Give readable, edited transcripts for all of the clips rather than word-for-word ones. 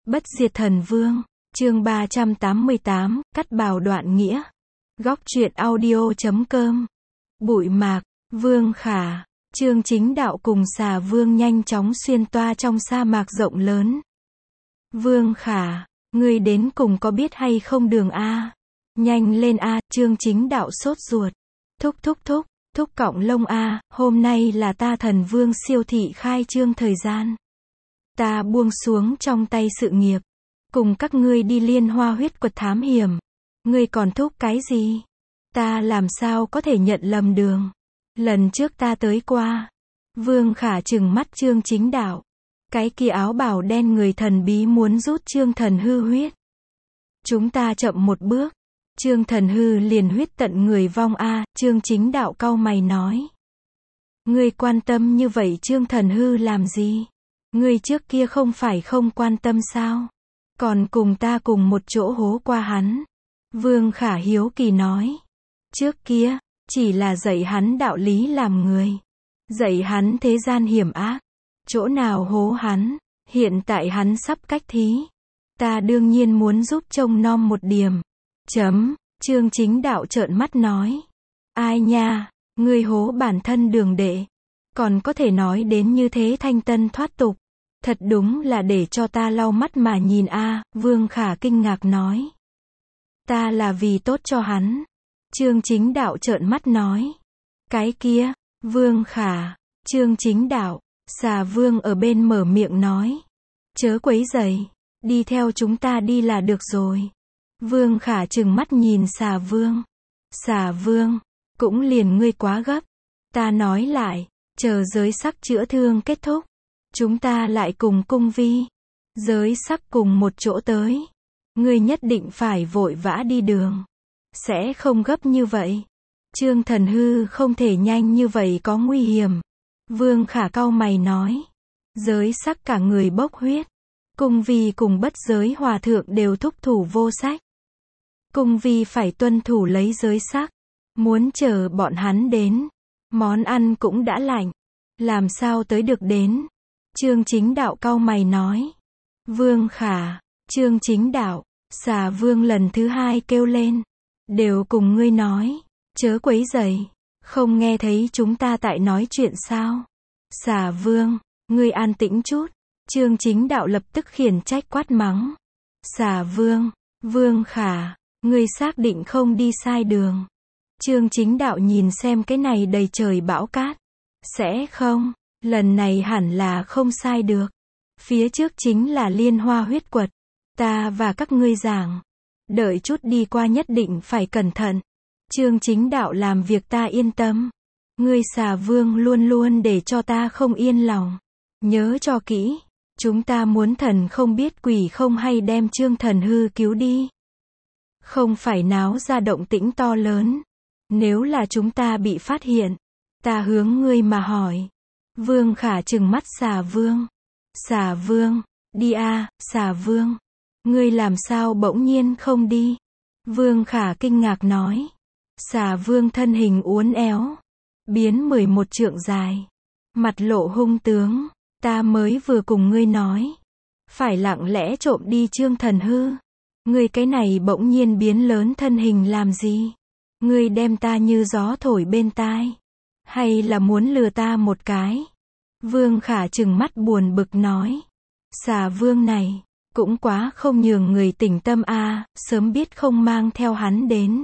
Bất diệt thần vương, chương 388, cắt bào đoạn nghĩa. Góc truyện audio.com. Bụi mạc, Vương Khả, Chương Chính Đạo cùng Xà Vương nhanh chóng xuyên toa trong sa mạc rộng lớn. Vương Khả, ngươi đến cùng có biết hay không đường A? Nhanh lên A, Chương Chính Đạo sốt ruột. Thúc cọng lông A, hôm nay là ta Thần Vương siêu thị khai trương thời gian. Ta buông xuống trong tay sự nghiệp, cùng các ngươi đi Liên Hoa huyết quật thám hiểm. Ngươi còn thúc cái gì? Ta làm sao có thể nhận lầm đường? Lần trước ta tới qua. Vương Khả trừng mắt Chương Chính Đạo. Cái kia áo bào đen người thần bí muốn rút Trương Thần Hư huyết. Chúng ta chậm một bước, Trương Thần Hư liền huyết tận người vong a. Chương Chính Đạo cau mày nói. Ngươi quan tâm như vậy Trương Thần Hư làm gì? Ngươi trước kia không phải không quan tâm sao? Còn cùng ta cùng một chỗ hố qua hắn. Vương Khả hiếu kỳ nói. Trước kia, chỉ là dạy hắn đạo lý làm người. Dạy hắn thế gian hiểm ác. Chỗ nào hố hắn, hiện tại hắn sắp cách thí. Ta đương nhiên muốn giúp trông nom một điểm. Chương Chính Đạo trợn mắt nói. Ai nha, ngươi hố bản thân đường đệ. Còn có thể nói đến như thế thanh tân thoát tục. Thật đúng là để cho ta lau mắt mà nhìn a. Vương Khả kinh ngạc nói. Ta là vì tốt cho hắn. Chương Chính Đạo trợn mắt nói. Cái kia, Vương Khả, Chương Chính Đạo, Xà Vương ở bên mở miệng nói. Chớ quấy rầy, đi theo chúng ta đi là được rồi. Vương Khả trừng mắt nhìn Xà Vương. Xà Vương, cũng liền ngươi quá gấp. Ta nói lại, chờ giới sắc chữa thương kết thúc. Chúng ta lại cùng cung vi. Giới sắc cùng một chỗ tới. Ngươi nhất định phải vội vã đi đường. Sẽ không gấp như vậy. Trương Thần Hư không thể nhanh như vậy có nguy hiểm. Vương Khả cau mày nói. Giới sắc cả người bốc huyết. Cung vi cùng bất giới hòa thượng đều thúc thủ vô sách. Cung vi phải tuân thủ lấy giới sắc. Muốn chờ bọn hắn đến. Món ăn cũng đã lạnh. Làm sao tới được đến? Chương Chính Đạo cau mày nói. Vương Khả, Chương Chính Đạo, Xà Vương lần thứ hai kêu lên. Đều cùng ngươi nói. Chớ quấy rầy. Không nghe thấy chúng ta tại nói chuyện sao? Xà Vương, ngươi an tĩnh chút. Chương Chính Đạo lập tức khiển trách quát mắng. Xà Vương, Vương Khả, ngươi xác định không đi sai đường. Chương Chính Đạo nhìn xem cái này đầy trời bão cát. Sẽ không, lần này hẳn là không sai được. Phía trước chính là Liên Hoa huyết quật. Ta và các ngươi giảng. Đợi chút đi qua nhất định phải cẩn thận. Chương Chính Đạo làm việc ta yên tâm. Ngươi Xà Vương luôn luôn để cho ta không yên lòng. Nhớ cho kỹ. Chúng ta muốn thần không biết quỷ không hay đem Trương Thần Hư cứu đi. Không phải náo ra động tĩnh to lớn. Nếu là chúng ta bị phát hiện. Ta hướng ngươi mà hỏi. Vương Khả trừng mắt Xà Vương. Xà Vương, đi a. Xà Vương. Ngươi làm sao bỗng nhiên không đi? Vương Khả kinh ngạc nói. Xà Vương thân hình uốn éo. Biến 11 trượng dài. Mặt lộ hung tướng. Ta mới vừa cùng ngươi nói. Phải lặng lẽ trộm đi Trương Thần Hư. Ngươi cái này bỗng nhiên biến lớn thân hình làm gì? Ngươi đem ta như gió thổi bên tai. Hay là muốn lừa ta một cái? Vương Khả trừng mắt buồn bực nói. Xà Vương này, cũng quá không nhường người tỉnh tâm a. Sớm biết không mang theo hắn đến.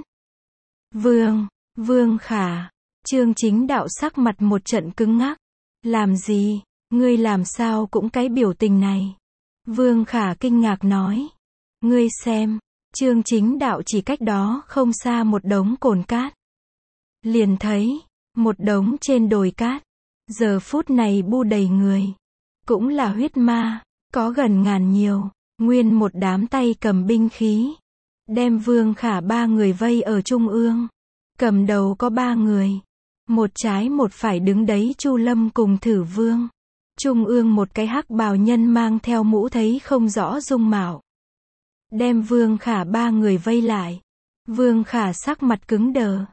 Vương Khả, Chương Chính Đạo sắc mặt một trận cứng ngắc. Làm gì? Ngươi làm sao cũng cái biểu tình này? Vương Khả kinh ngạc nói. Ngươi xem, Chương Chính Đạo chỉ cách đó không xa một đống cồn cát. Liền thấy, một đống trên đồi cát. Giờ phút này bu đầy người. Cũng là huyết ma, có gần ngàn nhiều. Nguyên một đám tay cầm binh khí. Đem Vương Khả 3 người vây ở trung ương. Cầm đầu có 3 người. Một trái một phải đứng đấy Chu Lâm cùng Thử Vương. Trung ương một cái hắc bào nhân mang theo mũ thấy không rõ dung mạo. Đem Vương Khả 3 người vây lại. Vương Khả sắc mặt cứng đờ.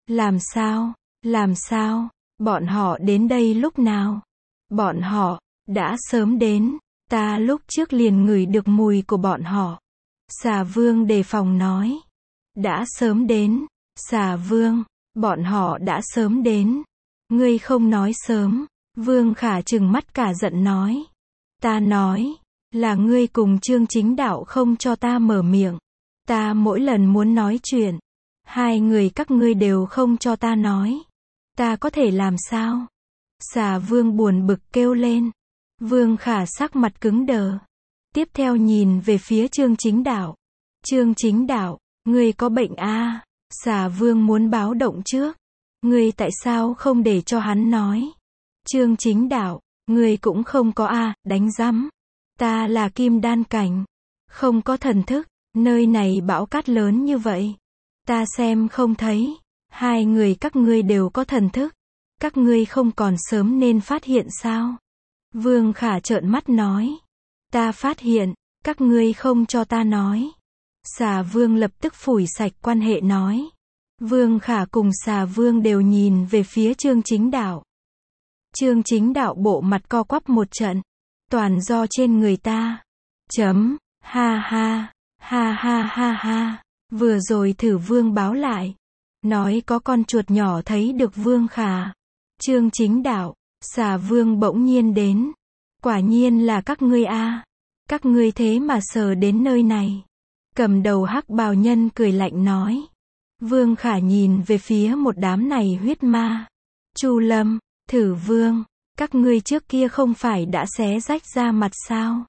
Làm sao? Bọn họ đến đây lúc nào? Bọn họ đã sớm đến. Ta lúc trước liền ngửi được mùi của bọn họ. Xà Vương đề phòng nói. Đã sớm đến. Xà Vương, bọn họ đã sớm đến. Ngươi không nói sớm. Vương Khả trừng mắt cả giận nói. Ta nói, là ngươi cùng Chương Chính Đạo không cho ta mở miệng. Ta mỗi lần muốn nói chuyện, hai người các ngươi đều không cho ta nói. Ta có thể làm sao? Xà Vương buồn bực kêu lên. Vương Khả sắc mặt cứng đờ. Tiếp theo nhìn về phía Chương Chính Đạo. Chương Chính Đạo, ngươi có bệnh à? Xà Vương muốn báo động trước. Ngươi tại sao không để cho hắn nói? Chương Chính Đạo, ngươi cũng không có à, đánh rắm. Ta là kim đan cảnh. Không có thần thức. Nơi này bão cát lớn như vậy. Ta xem không thấy. Hai người các ngươi đều có thần thức. Các ngươi không còn sớm nên phát hiện sao? Vương Khả trợn mắt nói. Ta phát hiện, các ngươi không cho ta nói. Xà Vương lập tức phủi sạch quan hệ nói. Vương Khả cùng Xà Vương đều nhìn về phía Chương Chính Đạo. Chương Chính Đạo bộ mặt co quắp một trận. Toàn do trên người ta. Chấm, ha ha, ha ha ha ha. Vừa rồi thử Vương báo lại. Nói có con chuột nhỏ thấy được Vương Khả. Chương Chính Đạo, Xà Vương bỗng nhiên đến. Quả nhiên là các ngươi a. Các ngươi thế mà sờ đến nơi này. Cầm đầu hắc bào nhân cười lạnh nói. Vương Khả nhìn về phía một đám này huyết ma. Chu Lâm, Thử Vương, các ngươi trước kia không phải đã xé rách ra mặt sao?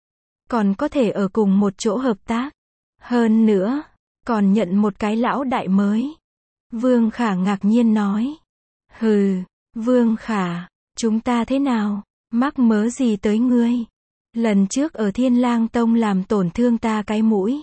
Còn có thể ở cùng một chỗ hợp tác. Hơn nữa, còn nhận một cái lão đại mới. Vương Khả ngạc nhiên nói. Hừ, Vương Khả, chúng ta thế nào? Mắc mớ gì tới ngươi? Lần trước ở Thiên Lang Tông làm tổn thương ta cái mũi.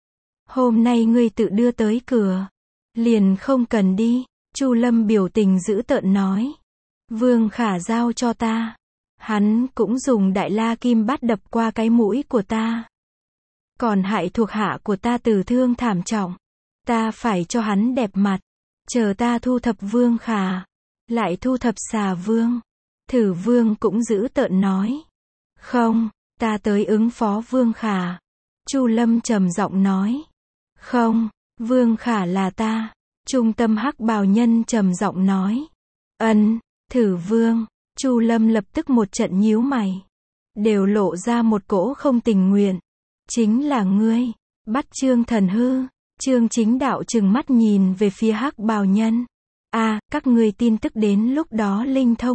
Hôm nay ngươi tự đưa tới cửa. Liền không cần đi. Chu Lâm biểu tình dữ tợn nói. Vương Khả giao cho ta. Hắn cũng dùng Đại La Kim Bát đập qua cái mũi của ta. Còn hại thuộc hạ của ta tử thương thảm trọng. Ta phải cho hắn đẹp mặt. Chờ ta thu thập Vương Khả. Lại thu thập Xà Vương. Thử Vương cũng dữ tợn nói. Không, ta tới ứng phó Vương Khả. Chu Lâm trầm giọng nói. Không, Vương Khả là ta. Trung tâm hắc bào nhân trầm giọng nói. Thử Vương. Chu Lâm lập tức một trận nhíu mày. Đều lộ ra một cỗ không tình nguyện. Chính là ngươi. Bắt Trương Thần Hư. Chương Chính Đạo trừng mắt nhìn về phía hắc bào nhân. Các ngươi tin tức đến lúc đó linh thông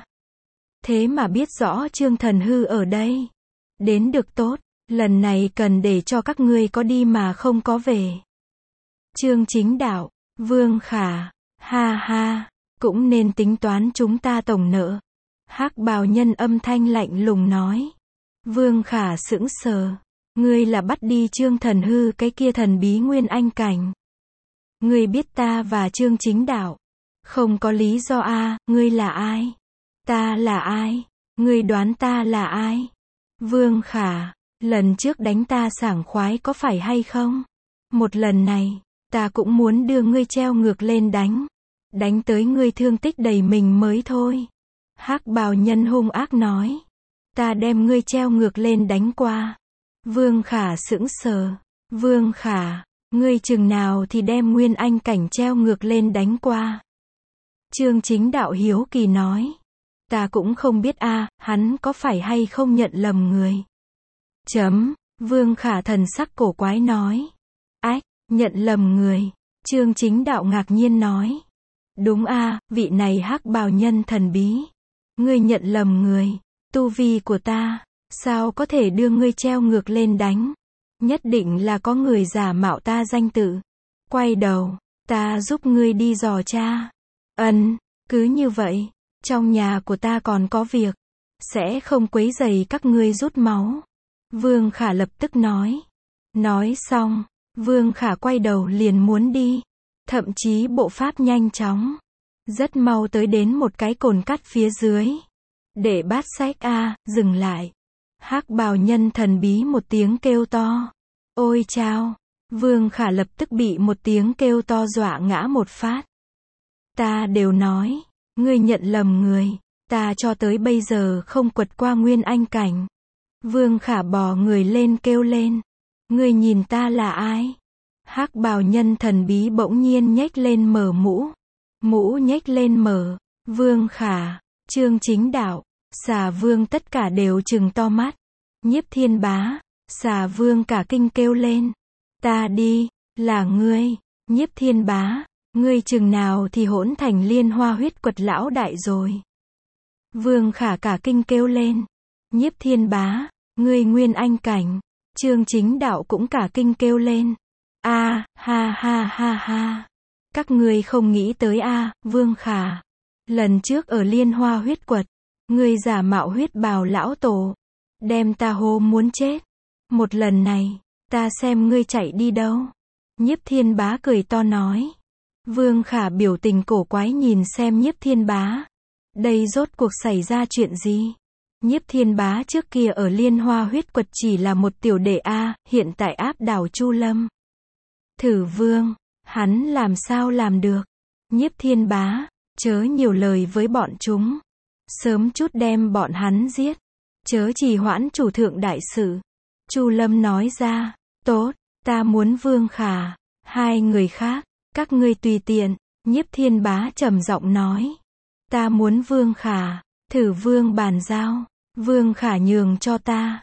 Thế mà biết rõ Trương Thần Hư ở đây. Đến được tốt. Lần này cần để cho các ngươi có đi mà không có về. Chương Chính Đạo. Vương Khả. Ha ha. Cũng nên tính toán chúng ta tổng nợ. Hắc bào nhân âm thanh lạnh lùng nói. Vương Khả sững sờ. Ngươi là bắt đi Trương Thần Hư cái kia thần bí nguyên anh cảnh. Ngươi biết ta và Chương Chính Đạo. Không có lý do ngươi là ai? Ta là ai? Ngươi đoán ta là ai? Vương Khả, lần trước đánh ta sảng khoái có phải hay không? Một lần này, ta cũng muốn đưa ngươi treo ngược lên đánh. Đánh tới ngươi thương tích đầy mình mới thôi. Hắc bào nhân hung ác nói. Ta đem ngươi treo ngược lên đánh qua. Vương Khả sững sờ. Vương Khả, ngươi chừng nào thì đem nguyên anh cảnh treo ngược lên đánh qua? Chương Chính Đạo hiếu kỳ nói. Ta cũng không biết hắn có phải hay không nhận lầm người. Vương Khả thần sắc cổ quái nói. Nhận lầm người. Chương Chính Đạo ngạc nhiên nói. Đúng vị này hắc bào nhân thần bí. Ngươi nhận lầm người. Tu vi của ta, sao có thể đưa ngươi treo ngược lên đánh? Nhất định là có người giả mạo ta danh tự. Quay đầu, ta giúp ngươi đi dò tra. Cứ như vậy, trong nhà của ta còn có việc. Sẽ không quấy rầy các ngươi rút máu. Vương Khả lập tức nói. Nói xong, Vương Khả quay đầu liền muốn đi. Thậm chí bộ pháp nhanh chóng. Rất mau tới đến một cái cồn cát phía dưới. Để bát sách dừng lại. Hắc bào nhân thần bí một tiếng kêu to. Ôi chao! Vương Khả lập tức bị một tiếng kêu to dọa ngã một phát. Ta đều nói, ngươi nhận lầm người. Ta cho tới bây giờ không quật qua nguyên anh cảnh. Vương Khả bò người lên kêu lên. Ngươi nhìn ta là ai? Hắc bào nhân thần bí bỗng nhiên nhếch lên mở mũ. Mũ nhếch lên mở. Vương Khả, Chương Chính Đạo, Xà Vương tất cả đều trừng to mắt. Nhiếp Thiên Bá, Xà Vương cả kinh kêu lên. Ta đi, là ngươi. Nhiếp Thiên Bá, ngươi chừng nào thì hỗn thành Liên Hoa Huyết Quật lão đại rồi. Vương Khả cả kinh kêu lên. Nhiếp Thiên Bá, ngươi Nguyên Anh cảnh. Chương Chính Đạo cũng cả kinh kêu lên. Ha ha ha. Các ngươi không nghĩ tới Vương Khả. Lần trước ở Liên Hoa Huyết Quật, ngươi giả mạo huyết bào lão tổ, đem ta hô muốn chết. Một lần này, ta xem ngươi chạy đi đâu. Nhiếp Thiên Bá cười to nói. Vương Khả biểu tình cổ quái nhìn xem Nhiếp Thiên Bá. Đây rốt cuộc xảy ra chuyện gì? Nhiếp Thiên Bá trước kia ở Liên Hoa Huyết Quật chỉ là một tiểu đệ hiện tại áp đảo Chu Lâm. Thử Vương, hắn làm sao làm được? Nhiếp Thiên Bá, chớ nhiều lời với bọn chúng. Sớm chút đem bọn hắn giết. Chớ trì hoãn chủ thượng đại sự. Chu Lâm nói ra. Tốt, ta muốn Vương Khả. Hai người khác, các ngươi tùy tiện. Nhiếp Thiên Bá trầm giọng nói. Ta muốn Vương Khả. Thử Vương bàn giao. Vương Khả nhường cho ta.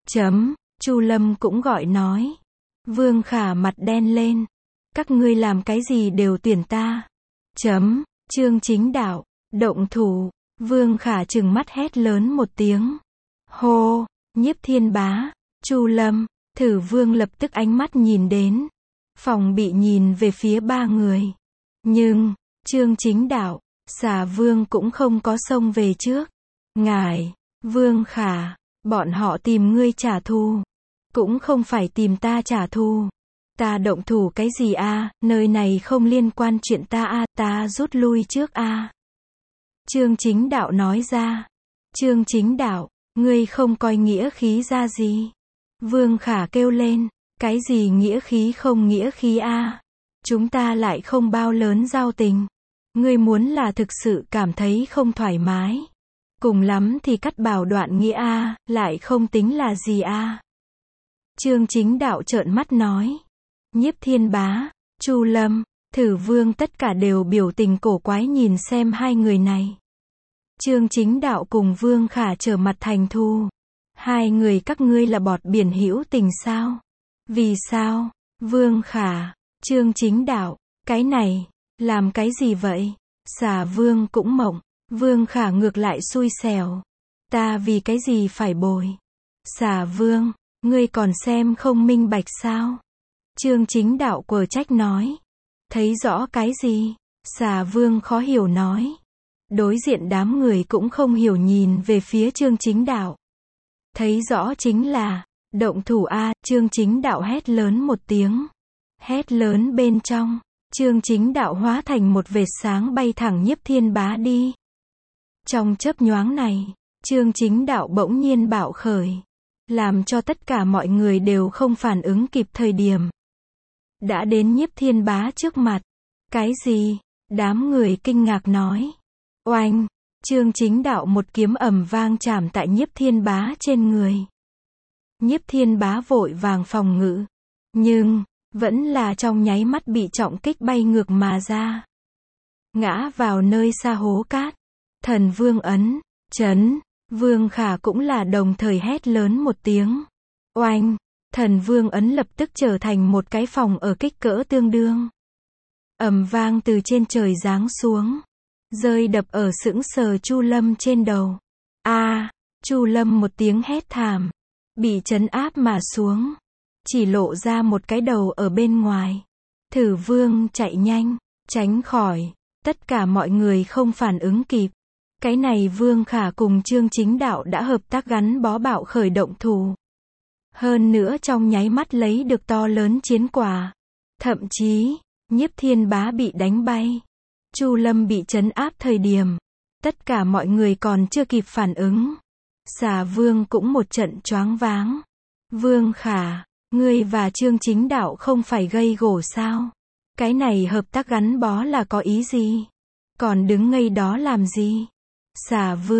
Chu Lâm cũng gọi nói. Vương Khả mặt đen lên. Các ngươi làm cái gì đều tuyển ta. Chương Chính Đạo, động thủ. Vương Khả trừng mắt hét lớn một tiếng. Hô, Nhiếp Thiên Bá, Chu Lâm, Thử Vương lập tức ánh mắt nhìn đến. Phòng bị nhìn về phía ba người. Nhưng, Chương Chính Đạo, Xà Vương cũng không có xông về trước. Ngài, Vương Khả, bọn họ tìm ngươi trả thù. Cũng không phải tìm ta trả thù. Ta động thủ cái gì nơi này không liên quan chuyện ta ta rút lui trước Chương Chính Đạo nói ra. Chương Chính Đạo, ngươi không coi nghĩa khí ra gì? Vương Khả kêu lên, cái gì nghĩa khí không nghĩa khí Chúng ta lại không bao lớn giao tình. Ngươi muốn là thực sự cảm thấy không thoải mái. Cùng lắm thì cắt bảo đoạn nghĩa lại không tính là gì Chương Chính Đạo trợn mắt nói. Nhiếp Thiên Bá, Chu Lâm, Thử Vương tất cả đều biểu tình cổ quái nhìn xem hai người này. Chương Chính Đạo cùng Vương Khả trở mặt thành thù. Hai người các ngươi là bọt biển hữu tình sao? Vì sao? Vương Khả, Chương Chính Đạo, cái này, làm cái gì vậy? Xà Vương cũng mộng. Vương Khả ngược lại xui xẻo. Ta vì cái gì phải bồi? Xà Vương, ngươi còn xem không minh bạch sao? Chương Chính Đạo quở trách nói. Thấy rõ cái gì? Xà Vương khó hiểu nói. Đối diện đám người cũng không hiểu nhìn về phía Chương Chính Đạo. Thấy rõ chính là, động thủ Chương Chính Đạo hét lớn một tiếng. Hét lớn bên trong, Chương Chính Đạo hóa thành một vệt sáng bay thẳng Nhiếp Thiên Bá đi. Trong chớp nhoáng này, Chương Chính Đạo bỗng nhiên bạo khởi. Làm cho tất cả mọi người đều không phản ứng kịp thời điểm. Đã đến Nhiếp Thiên Bá trước mặt. Cái gì? Đám người kinh ngạc nói. Oanh! Chương Chính Đạo một kiếm ầm vang chạm tại Nhiếp Thiên Bá trên người. Nhiếp Thiên Bá vội vàng phòng ngự. Nhưng, vẫn là trong nháy mắt bị trọng kích bay ngược mà ra. Ngã vào nơi xa hố cát. Thần Vương ấn, chấn. Vương Khả cũng là đồng thời hét lớn một tiếng. Oanh! Thần Vương ấn lập tức trở thành một cái phòng ở kích cỡ tương đương. Ầm vang từ trên trời giáng xuống. Rơi đập ở sững sờ Chu Lâm trên đầu. Chu Lâm một tiếng hét thảm. Bị trấn áp mà xuống. Chỉ lộ ra một cái đầu ở bên ngoài. Thử Vương chạy nhanh, tránh khỏi. Tất cả mọi người không phản ứng kịp. Cái này Vương Khả cùng Chương Chính Đạo đã hợp tác gắn bó bạo khởi động thủ. Hơn nữa trong nháy mắt lấy được to lớn chiến quả. Thậm chí, Nhiếp Thiên Bá bị đánh bay. Chu Lâm bị trấn áp thời điểm. Tất cả mọi người còn chưa kịp phản ứng. Xà Vương cũng một trận choáng váng. Vương Khả, ngươi và Chương Chính Đạo không phải gây gổ sao? Cái này hợp tác gắn bó là có ý gì? Còn đứng ngây đó làm gì? Xà Vương,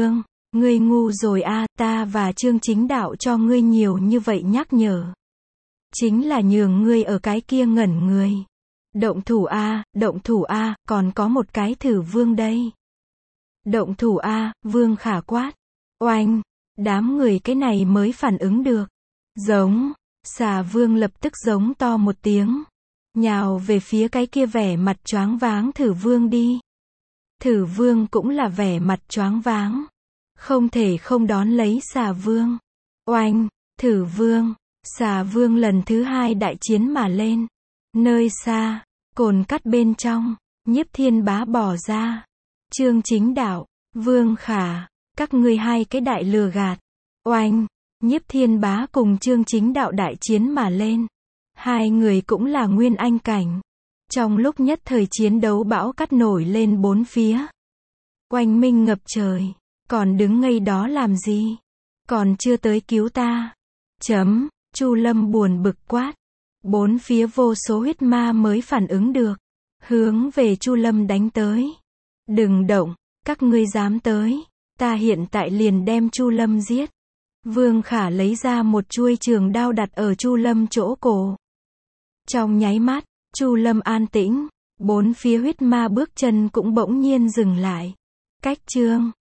Ngươi ngu rồi a, ta và Trương Chính Đạo cho ngươi nhiều như vậy nhắc nhở. Chính là nhường ngươi ở cái kia ngẩn người. Động thủ a, còn có một cái Thử Vương đây. Động thủ a, Vương Khả quát. Oanh, đám người cái này mới phản ứng được. Giống, Xà Vương lập tức giống to một tiếng. Nhào về phía cái kia vẻ mặt choáng váng Thử Vương đi. Thử Vương cũng là vẻ mặt choáng váng. Không thể không đón lấy Xà Vương. Oanh, Thử Vương, Xà Vương lần thứ hai đại chiến mà lên. Nơi xa, cồn cắt bên trong, Nhiếp Thiên Bá bỏ ra. Trương Chính Đạo, Vương Khả, các ngươi hai cái đại lừa gạt. Oanh, Nhiếp Thiên Bá cùng Trương Chính Đạo đại chiến mà lên. Hai người cũng là nguyên anh cảnh. Trong lúc nhất thời chiến đấu bão cát nổi lên bốn phía. Oanh minh ngập trời. Còn đứng ngây đó làm gì? Còn chưa tới cứu ta. Chu Lâm buồn bực quát. Bốn phía vô số huyết ma mới phản ứng được. Hướng về Chu Lâm đánh tới. Đừng động, các ngươi dám tới. Ta hiện tại liền đem Chu Lâm giết. Vương Khả lấy ra một chuôi trường đao đặt ở Chu Lâm chỗ cổ. Trong nháy mắt, Chu Lâm an tĩnh. Bốn phía huyết ma bước chân cũng bỗng nhiên dừng lại. Cách Trương